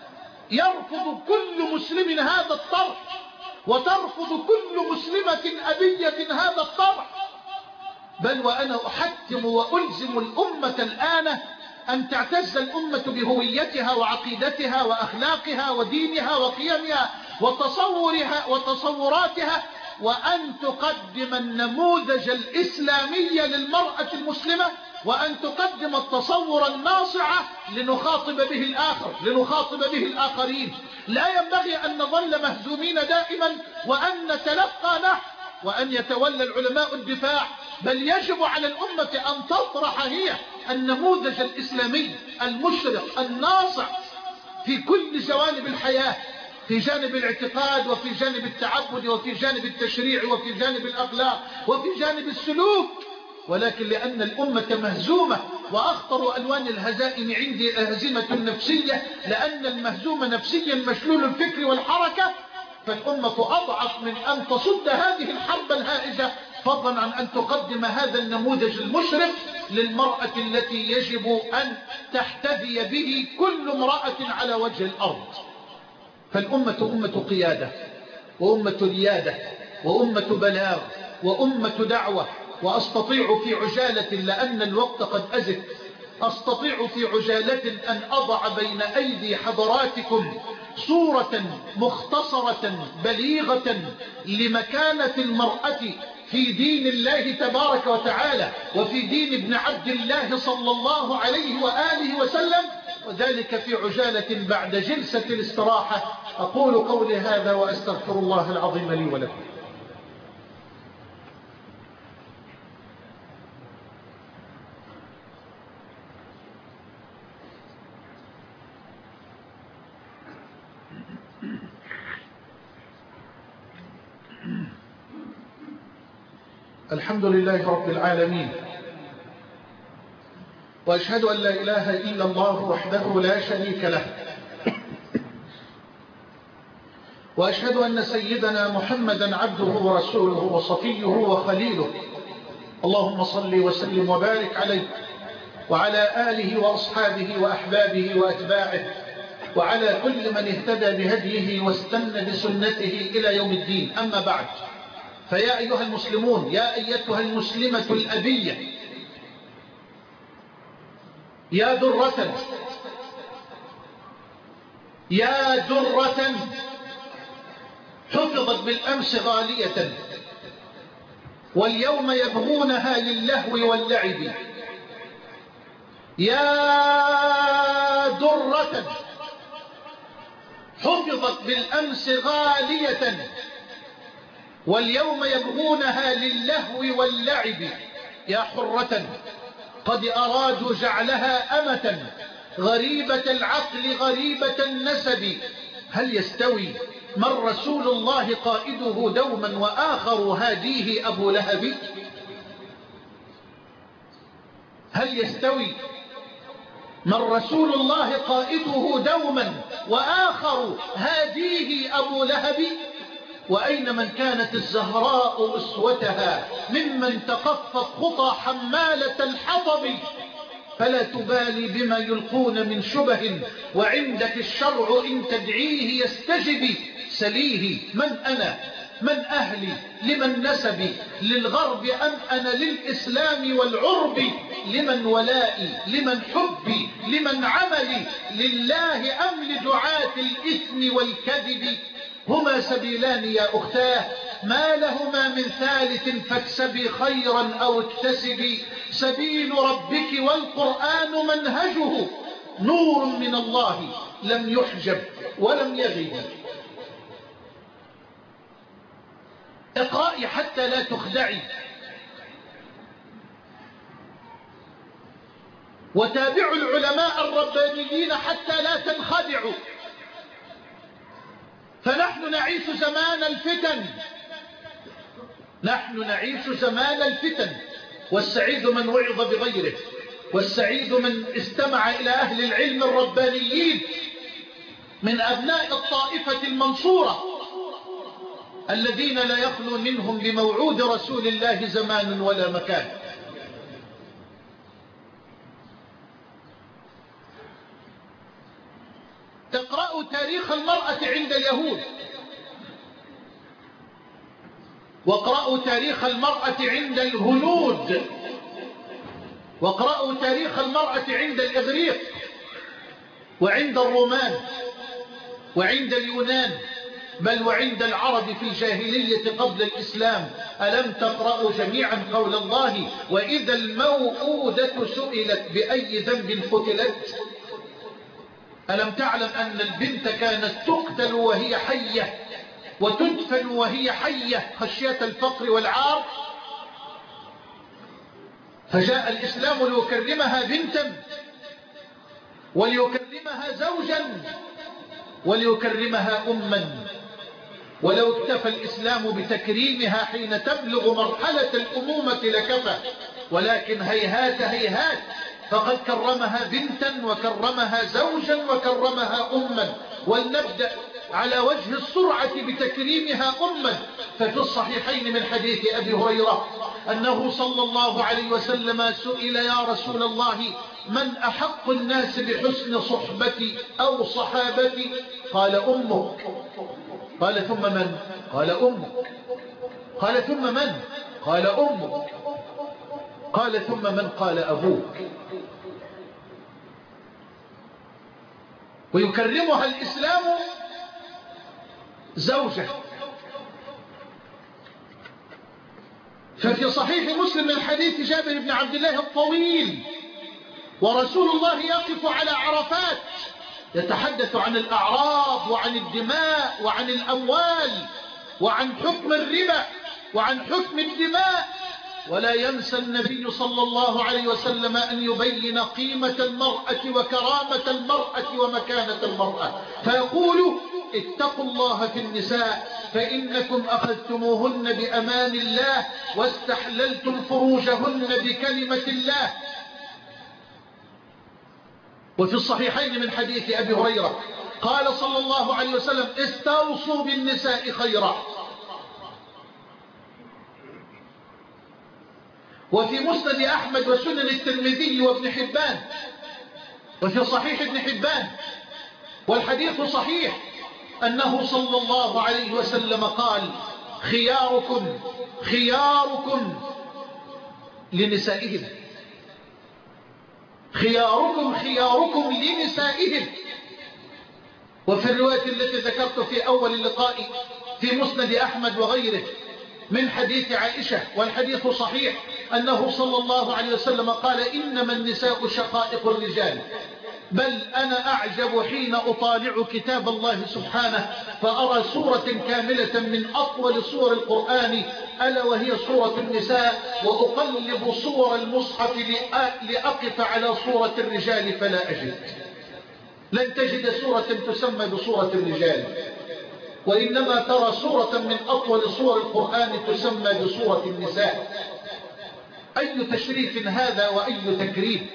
B: يرفض كل مسلم هذا الطرح، وترفض كل مسلمة أبية هذا الطرح. بل وأنا أحتم وألزم الأمة الآن أن تعتز الأمة بهويتها وعقيدتها وأخلاقها ودينها وقيمها وتصوراتها، وأن تقدم النموذج الإسلامي للمرأة المسلمة، وأن تقدم التصور الناصع لنخاطب به الآخر، لنخاطب به الآخرين. لا ينبغي أن نظل مهزومين دائما وأن نتلقى نحن وأن يتولى العلماء الدفاع، بل يجب على الأمة أن تطرح هي النموذج الإسلامي المشرق الناصع في كل جوانب الحياة، في جانب الاعتقاد وفي جانب التعبد وفي جانب التشريع وفي جانب الأخلاق وفي جانب السلوك. ولكن لأن الأمة مهزومة، وأخطر ألوان الهزائم عندي الهزيمة النفسية، لأن المهزوم نفسيا مشلول الفكر والحركة، فالأمة أضعف من أن تصد هذه الحرب الهائجة، فضلا عن أن تقدم هذا النموذج المشرق للمرأة التي يجب أن تحتذي به كل امرأة على وجه الأرض. فالأمة أمة قيادة، وأمة ريادة، وأمة بلاغ، وأمة دعوة. وأستطيع في عجالة، لأن الوقت قد أزف، أستطيع في عجالة أن أضع بين أيدي حضراتكم صورة مختصرة بليغة لمكانة المرأة في دين الله تبارك وتعالى وفي دين ابن عبد الله صلى الله عليه وآله وسلم، وذلك في عجالة بعد جلسة الاستراحة. أقول قولي هذا وأستغفر الله العظيم لي ولكم. الحمد لله رب العالمين، وأشهد أن لا إله إلا الله وحده لا شريك له، وأشهد أن سيدنا محمدا عبده ورسوله وصفيه وخليله. اللهم صل وسلم وبارك عليه وعلى آله وأصحابه وأحبابه وأتباعه وعلى كل من اهتدى بهديه واستنى بسنته إلى يوم الدين. أما بعد، فيا أيها المسلمون، يا أيتها المسلمة الأبية، يا درة حفظت بالأمس غالية واليوم يبغونها للهو واللعب. يا درة حفظت بالأمس غالية واليوم يبغونها للهو واللعب. يا حرة قد أرادوا جعلها أمة غريبة العقل غريبة النسب. هل يستوي من رسول الله قائده دوما وآخر هاديه أبو لهب؟ هل يستوي من رسول الله قائده دوما وآخر هاديه أبو لهب؟ وأين من كانت الزهراء أسوتها ممن تقفت خطى حمالة الحطب؟ فلا تبالي بما يلقون من شبه وعندك الشرع إن تدعيه يستجب. سليه من أنا، من أهلي، لمن نسبي، للغرب أم أنا للإسلام والعرب؟ لمن ولائي، لمن حبي، لمن عملي، لله أم لدعاة الإثم والكذب؟ هما سبيلان يا أختاه، ما لهما من ثالث، فاكسبي خيرا أو اكتسبي. سبيل ربك والقرآن منهجه نور من الله لم يحجب ولم يغب. اقرأي حتى لا تخدعي، وتابعوا العلماء الربانيين حتى لا تنخدعوا، فنحن نعيش زمان الفتن، نحن نعيش زمان الفتن. والسعيد من وعظ بغيره، والسعيد من استمع إلى أهل العلم الربانيين من أبناء الطائفة المنصورة الذين لا يخلو منهم بموعود رسول الله زمان ولا مكان. تقرأوا تاريخ المرأة عند اليهود، واقرأوا تاريخ المرأة عند الهنود، واقرأوا تاريخ المرأة عند الإغريق وعند الرومان وعند اليونان، بل وعند العرب في الجاهلية قبل الإسلام. ألم تقرأوا جميعا قول الله: وإذا الموءودة سئلت بأي ذنب قتلت؟ ألم تعلم أن البنت كانت تقتل وهي حية وتدفن وهي حية خشية الفقر والعار؟ فجاء الإسلام ليكرمها بنتا وليكرمها زوجا وليكرمها أما. ولو اكتفى الإسلام بتكريمها حين تبلغ مرحلة الأمومة لكفى، ولكن هيهات هيهات، فقد كرمها بنتا وكرمها زوجا وكرمها أما. ولنبدأ على وجه السرعة بتكريمها أما. ففي الصحيحين من حديث أبي هريرة أنه صلى الله عليه وسلم سئل: يا رسول الله، من أحق الناس بحسن صحبتي أو صحابتي؟ قال: أمك. قال: ثم من؟ قال: أمك. قال: ثم من؟ قال: أمك. قال: ثم من؟ قال: أبوك. ويكرمها الإسلام زوجة. ففي صحيح مسلم من حديث جابر بن عبد الله الطويل: ورسول الله يقف على عرفات يتحدث عن الأعراض وعن الدماء وعن الأموال وعن حكم الربا وعن حكم الدماء، ولا ينسى النبي صلى الله عليه وسلم أن يبين قيمة المرأة وكرامة المرأة ومكانة المرأة، فيقول: اتقوا الله في النساء فإنكم أخذتموهن بأمان الله واستحللتم فروجهن بكلمة الله. وفي الصحيحين من حديث أبي هريرة قال صلى الله عليه وسلم استوصوا بالنساء خيرا. وفي مسند أحمد وسنن الترمذي وابن حبان وفي صحيح ابن حبان والحديث صحيح أنه صلى الله عليه وسلم قال خياركم لنسائهم، خياركم لنسائهم. وفي الرواية التي ذكرت في أول اللقاء في مسند أحمد وغيره من حديث عائشة والحديث صحيح أنه صلى الله عليه وسلم قال إنما النساء شقائق الرجال، بل أنا أعجب حين أطالع كتاب الله سبحانه فأرى سورة كاملة من أطول سور القرآن ألا وهي سورة النساء، وأقلب صور المصحف لأقف على سورة الرجال فلا أجد. لن تجد سورة تسمى بسورة الرجال، وإنما ترى سورة من أطول سور القرآن تسمى بسورة النساء. أي تشريف هذا وأي تكريم!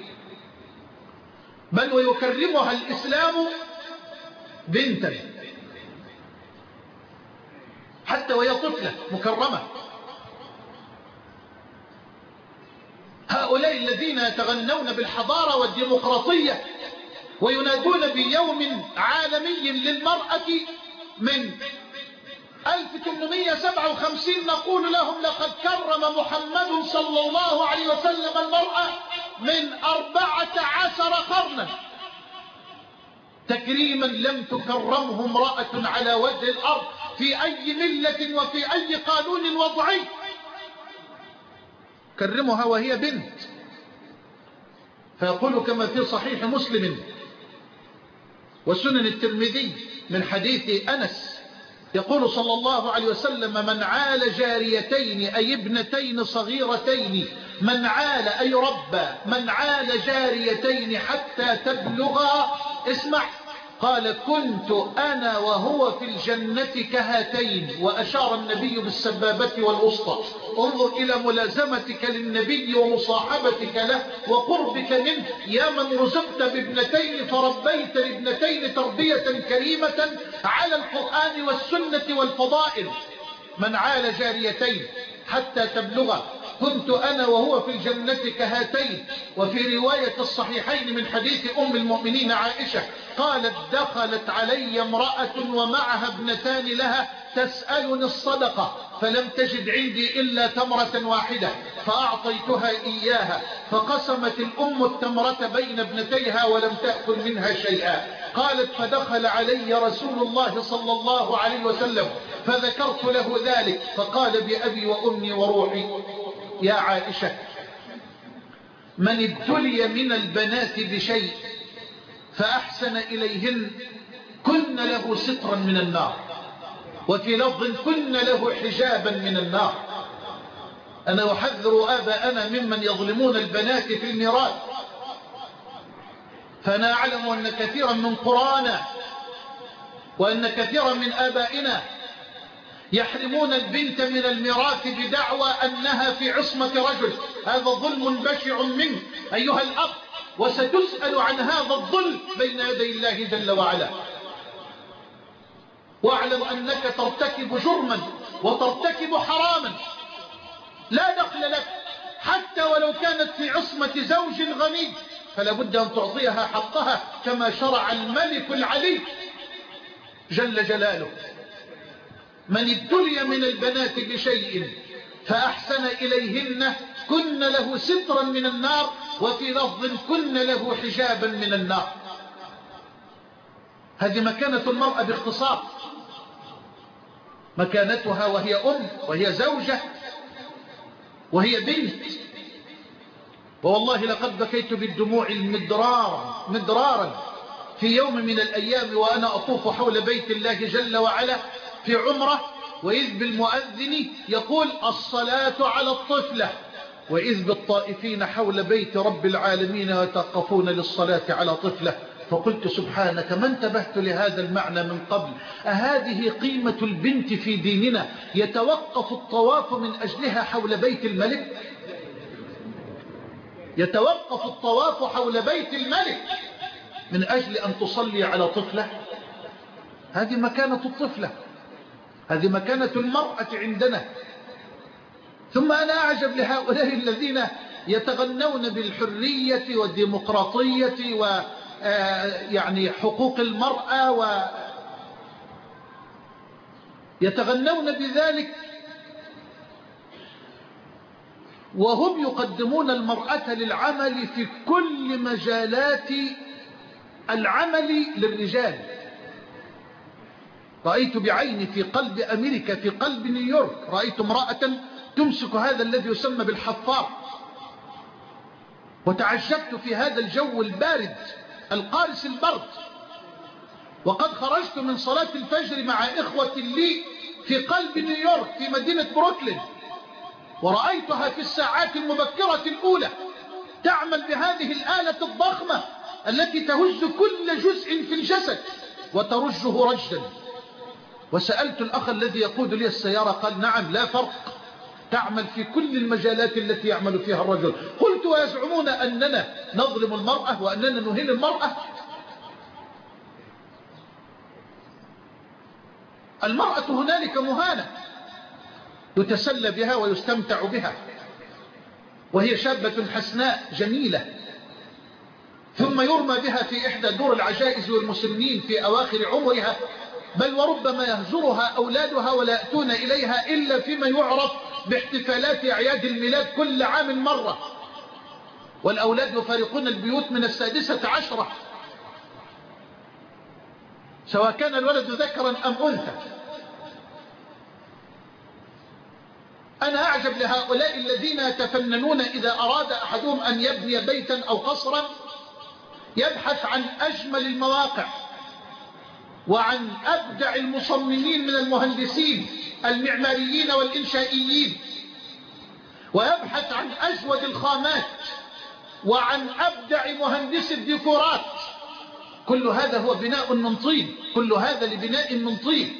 B: بل ويكرمها الإسلام بنتا حتى وهي طفلة مكرمة. هؤلاء الذين يتغنون بالحضارة والديمقراطية وينادون بيوم عالمي للمرأة من 1857 نقول لهم لقد كرم محمد صلى الله عليه وسلم المرأة من 14 قرنا تكريما لم تكرمه امرأة على وجه الأرض في أي ملة وفي أي قانون وضعي. كرمها وهي بنت. فيقول كما في صحيح مسلم وسنن الترمذي من حديث أنس يقول صلى الله عليه وسلم من عال جاريتين أي ابنتين صغيرتين، من عال أي ربى، من عال جاريتين حتى تبلغا، اسمع، قال كنت أنا وهو في الجنة كهاتين، وأشار النبي بالسبابة والوسطى. انظر إلى ملازمتك للنبي ومصاحبتك له وقربك منه، يا من رزقت بابنتين فربيت لابنتين تربية كريمة على القرآن والسنة والفضائل. من عال جاريتين حتى تبلغ كنت أنا وهو في الجنة كهاتين. وفي رواية الصحيحين من حديث أم المؤمنين عائشة قالت دخلت علي امرأة ومعها ابنتان لها تسألني الصدقة فلم تجد عندي إلا تمرة واحدة فأعطيتها إياها، فقسمت الأم التمرة بين ابنتيها ولم تأكل منها شيئا. قالت فدخل علي رسول الله صلى الله عليه وسلم فذكرت له ذلك فقال بأبي وأمي وروحي يا عائشة من ابتلي من البنات بشيء فأحسن إليهن كن له سترا من النار، وفي لفظ كن له حجابا من النار. أنا أحذر آباءنا ممن يظلمون البنات في الميراث، فأنا أعلم أن كثيرا من قرانا وأن كثيرا من آبائنا يحرمون البنت من الميراث بدعوى أنها في عصمة رجل. هذا ظلم بشع منه أيها الأب، وستسأل عن هذا الظلم بين يدي الله جل وعلا. واعلم أنك ترتكب جرما وترتكب حراما لا دخل لك، حتى ولو كانت في عصمة زوج غني فلا بد أن تعطيها حقها كما شرع الملك العلي جل جلاله. من ابتلي من البنات بشيء فأحسن إليهن كن له سترا من النار، وفي لفظ كن له حجابا من النار. هذه مكانة المرأة باختصار، مكانتها وهي أم وهي زوجة وهي بنت. والله لقد بكيت بالدموع مدرارا في يوم من الأيام وأنا أطوف حول بيت الله جل وعلا في عمره، وإذ بالمؤذن يقول الصلاة على الطفلة، وإذ بالطائفين حول بيت رب العالمين يتوقفون للصلاة على طفلة. فقلت سبحانك ما انتبهت لهذا المعنى من قبل. أهذه قيمة البنت في ديننا يتوقف الطواف من أجلها حول بيت الملك؟ يتوقف الطواف حول بيت الملك من أجل أن تصلي على طفلة؟ هذه مكانة الطفلة، هذه مكانة المرأة عندنا. ثم أنا أعجب لهؤلاء الذين يتغنون بالحرية والديمقراطية ويعني حقوق المرأة ويتغنون بذلك وهم يقدمون المرأة للعمل في كل مجالات العمل للرجال. رأيت بعيني في قلب أمريكا، في قلب نيويورك، رأيت امرأة تمسك هذا الذي يسمى بالحفار، وتعجبت في هذا الجو البارد القارس البرد، وقد خرجت من صلاة الفجر مع إخوة لي في قلب نيويورك في مدينة بروكلين، ورأيتها في الساعات المبكرة الأولى تعمل بهذه الآلة الضخمة التي تهز كل جزء في الجسد وترجه رجدا. وسألت الأخ الذي يقود لي السيارة، قال نعم لا فرق، تعمل في كل المجالات التي يعمل فيها الرجل. قلت ويزعمون أننا نظلم المرأة وأننا نهين المرأة؟ المرأة هنالك مهانة يتسلى بها ويستمتع بها وهي شابة حسناء جميلة، ثم يرمى بها في إحدى دور العجائز والمسنين في أواخر عمرها، بل وربما يهجرها أولادها ولا يأتون إليها إلا فيما يعرف باحتفالات أعياد الميلاد كل عام مرة، والأولاد يفارقون البيوت من 16 سواء كان الولد ذكرا أم أنثى. أنا أعجب لهؤلاء الذين يتفننون إذا أراد أحدهم أن يبني بيتا أو قصرا يبحث عن أجمل المواقع وعن أبدع المصممين من المهندسين المعماريين والإنشائيين، ويبحث عن أجود الخامات وعن أبدع مهندس الديكورات. كل هذا هو بناء من طين، كل هذا لبناء من طين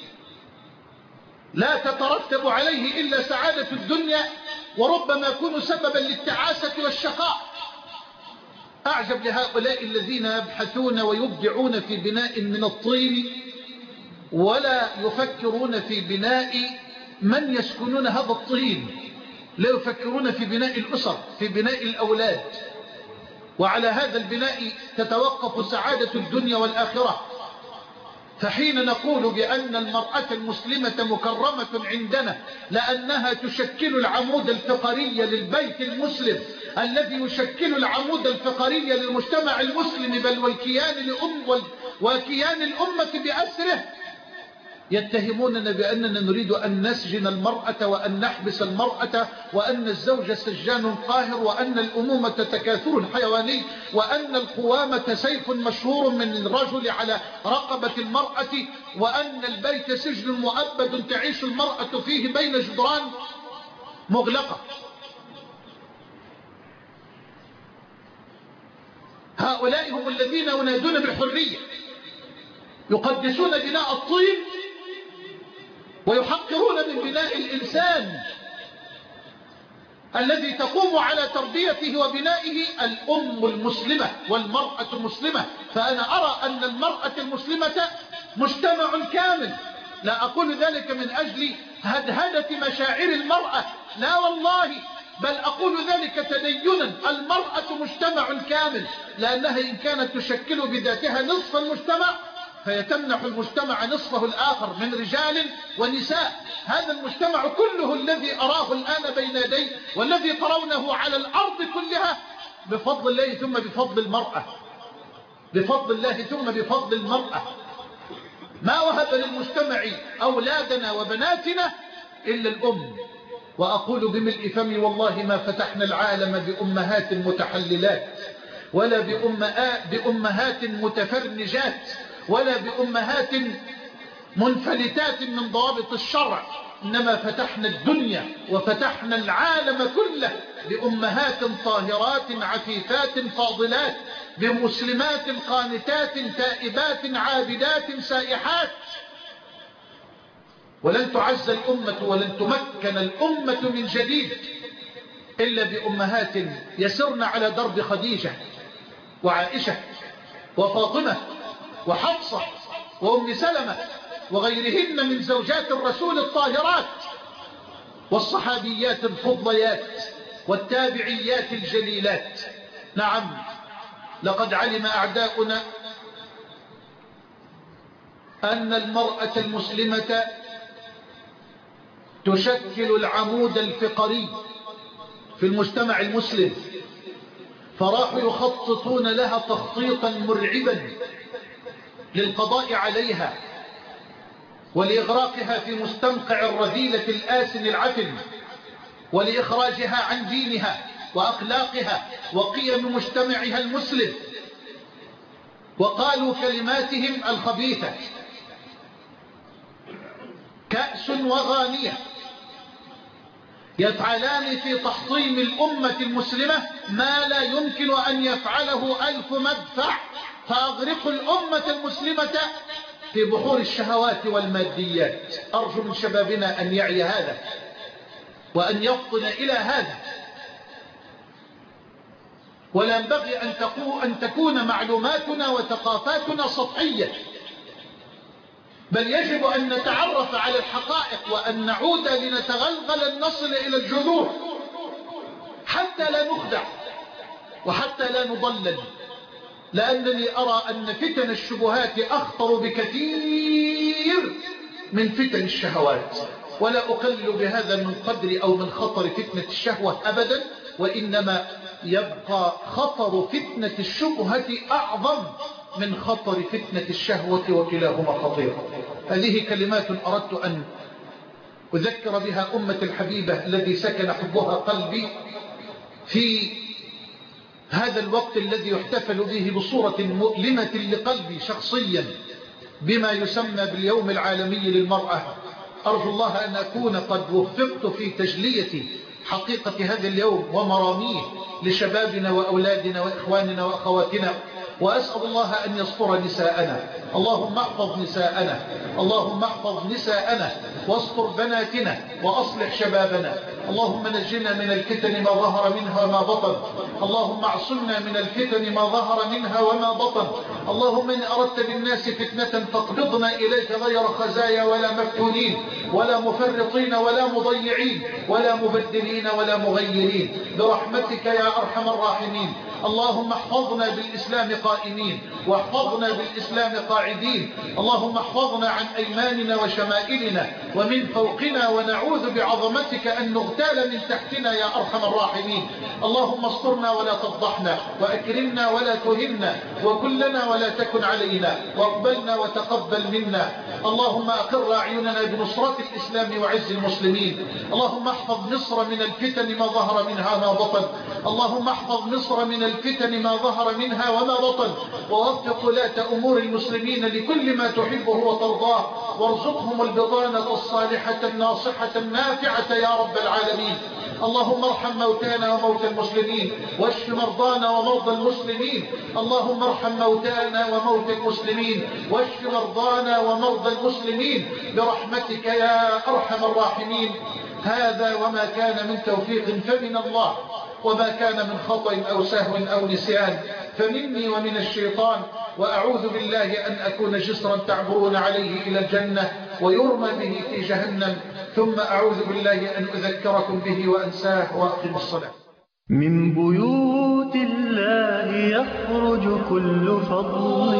B: لا تترتب عليه إلا سعادة الدنيا، وربما يكون سببا للتعاسة والشقاء. أعجب لهؤلاء الذين يبحثون ويبدعون في بناء من الطين ولا يفكرون في بناء من يسكنون هذا الطين، لا يفكرون في بناء الأسر، في بناء الأولاد، وعلى هذا البناء تتوقف سعادة الدنيا والآخرة. فحين نقول بأن المرأة المسلمة مكرمة عندنا لأنها تشكل العمود الفقري للبيت المسلم الذي يشكل العمود الفقري للمجتمع المسلم بل وكيان الأمة بأسره، يتهموننا بأننا نريد أن نسجن المرأة وأن نحبس المرأة وأن الزوج سجان قاهر وأن الأمومة تكاثر حيواني وأن القوامة سيف مشهور من الرجل على رقبة المرأة وأن البيت سجن مؤبد تعيش المرأة فيه بين جدران مغلقة. هؤلاء هم الذين ينادون بالحرية، يقدسون بناء الطين ويحقرون من بناء الإنسان الذي تقوم على تربيته وبنائه الأم المسلمة والمرأة المسلمة. فأنا أرى أن المرأة المسلمة مجتمع كامل، لا أقول ذلك من أجل هدهدة مشاعر المرأة، لا والله، بل أقول ذلك تدينا. المرأة مجتمع كامل، لأنها إن كانت تشكل بذاتها نصف المجتمع فهي تمنح المجتمع نصفه الآخر من رجال ونساء. هذا المجتمع كله الذي أراه الآن بين يدي والذي ترونه على الأرض كلها بفضل الله ثم بفضل المرأة، بفضل الله ثم بفضل المرأة. ما وهب للمجتمع أولادنا وبناتنا إلا الأم. وأقول بملء فمي والله ما فتحنا العالم بأمهات متحللات ولا بأمهات متفرنجات ولا بأمهات منفلتات من ضوابط الشرع، إنما فتحنا الدنيا وفتحنا العالم كله بأمهات طاهرات عفيفات فاضلات، بمسلمات قانتات تائبات عابدات سائحات. ولن تعز الأمة ولن تمكن الأمة من جديد إلا بأمهات يسرن على درب خديجة وعائشة وفاطمة وحفصة وأم سلمة وغيرهن من زوجات الرسول الطاهرات، والصحابيات الفضليات والتابعيات الجليلات. نعم، لقد علم أعداؤنا أن المرأة المسلمة تشكل العمود الفقري في المجتمع المسلم، فراحوا يخططون لها تخطيطا مرعبا للقضاء عليها ولإغراقها في مستنقع الرذيلة الآسن العفن، ولإخراجها عن دينها وأخلاقها وقيم مجتمعها المسلم. وقالوا كلماتهم الخبيثة: كأس وغانية، يفعلان في تحطيم الأمة المسلمة ما لا يمكن أن يفعله 1000 مدفع، فأغرقوا الأمة المسلمة في بحور الشهوات والماديات. أرجو من شبابنا أن يعي هذا وأن يفطن إلى هذا، ولا ينبغي أن تكون معلوماتنا وثقافاتنا سطحية، بل يجب أن نتعرف على الحقائق وأن نعود لنتغلغل نصل إلى الجذور حتى لا نخدع وحتى لا نضلل، لأنني أرى أن فتن الشبهات أخطر بكثير من فتن الشهوات، ولا أقلل بهذا من قدر أو من خطر فتنة الشهوة أبدا، وإنما يبقى خطر فتنة الشبهة أعظم من خطر فتنة الشهوة، وكلاهما خطير. هذه كلمات أردت أن أذكر بها أمة الحبيبة الذي سكن حبها قلبي في هذا الوقت الذي يحتفل به بصورة مؤلمة لقلبي شخصيا بما يسمى باليوم العالمي للمرأة. أرجو الله أن أكون قد وفقت في تجلية حقيقة هذا اليوم ومراميه لشبابنا وأولادنا وإخواننا وأخواتنا، وأسأل الله أن يستر نساءنا. اللهم احفظ نساءنا، اللهم احفظ نساءنا واستر بناتنا وأصلح شبابنا. اللهم نجنا من الفتن ما ظهر منها وما بطن، اللهم اعصمنا من الفتن ما ظهر منها وما بطن. اللهم إن أردت بالناس فتنة فاقبضنا إليك غير خزايا ولا مفتونين ولا مفرطين ولا مضيعين ولا مبدلين ولا مغيرين، برحمتك يا أرحم الراحمين. اللهم احفظنا بالإسلام قائمين واحفظنا بالإسلام قاعدين. اللهم احفظنا عن أيماننا وشمائلنا ومن فوقنا، ونعوذ بعظمتك أن نغتال من تحتنا يا أرحم الراحمين. اللهم استرنا ولا تفضحنا، وأكرمنا ولا تهنا، وكلنا ولا تكن علينا، واقبلنا وتقبل منا. اللهم أقر أعيننا بنصرة الإسلام وعز المسلمين. اللهم احفظ مصر من الفتن ما ظهر منها وما بطن، اللهم احفظ مصر من الفتن ما ظهر منها وما بطن، ووفق ولاة أمور المسلمين لكل ما تحبه وترضاه، وارزقهم البطانة الصالحة الناصحة النافعة يا رب العالمين. اللهم ارحم موتانا وموتى المسلمين، واشف مرضانا ومرضى المسلمين. اللهم ارحم موتانا وموتى المسلمين، واشف مرضانا ومرضى المسلمين برحمتك يا أرحم الراحمين. هذا وما كان من توفيق فمن الله، وما كان من خطأ أو سهو أو نسيان فمني ومن الشيطان، وأعوذ بالله أن أكون جسرا تعبرون عليه إلى الجنة ويرمى به في جهنم، ثم أعوذ بالله أن أذكركم به وأنساه وأقم الصلاة.
A: من بيوت الله يخرج كل فضل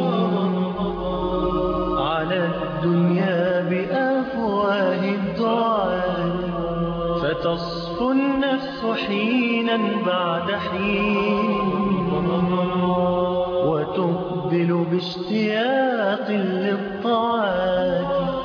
A: على الدنيا بأفواه الدعاء، فتصفو النفس حينا بعد حين وتقبل باشتياق للطاعات.